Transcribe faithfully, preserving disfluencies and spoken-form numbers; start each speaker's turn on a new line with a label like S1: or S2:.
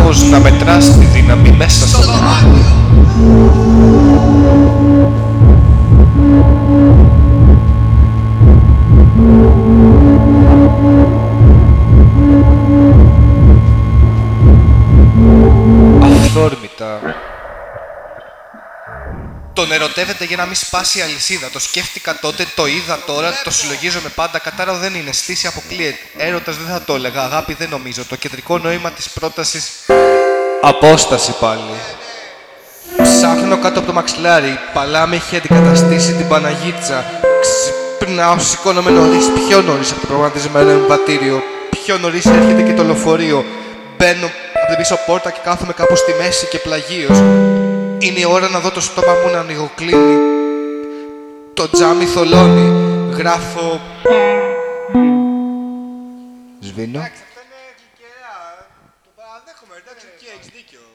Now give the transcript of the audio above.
S1: κάπως να μετράς τη δύναμη μέσα στο δωμάτιο. Αυθόρμητα. Τον ερωτεύεται για να μην σπάσει η αλυσίδα. Το σκέφτηκα τότε, το είδα τώρα, το συλλογίζομαι πάντα. Κατάρα δεν είναι, στήση αποκλείεται. Έρωτας δεν θα το έλεγα, αγάπη δεν νομίζω. Το κεντρικό νόημα της πρότασης. Απόσταση πάλι. Ψάχνω κάτω από το μαξιλάρι. Παλά με έχει αντικαταστήσει την Παναγίτσα. Ξυπνάω, σηκώνομαι νωρίς. Πιο νωρίς από το προγραμματισμένο εμβατήριο. Πιο νωρίς έρχεται και το λεωφορείο. Μπαίνω από την πίσω πόρτα και κάθομαι κάπου στη μέση και πλαγίως. Είναι η ώρα να δω το στόμα μου να ανοιγοκλίνει. Το τζάμι θολώνει. Γράφω. Σβήνω.
S2: Εντάξει, αυτά είναι γλυκερά. Το παραδέχομαι, εντάξει, και έχεις δίκιο.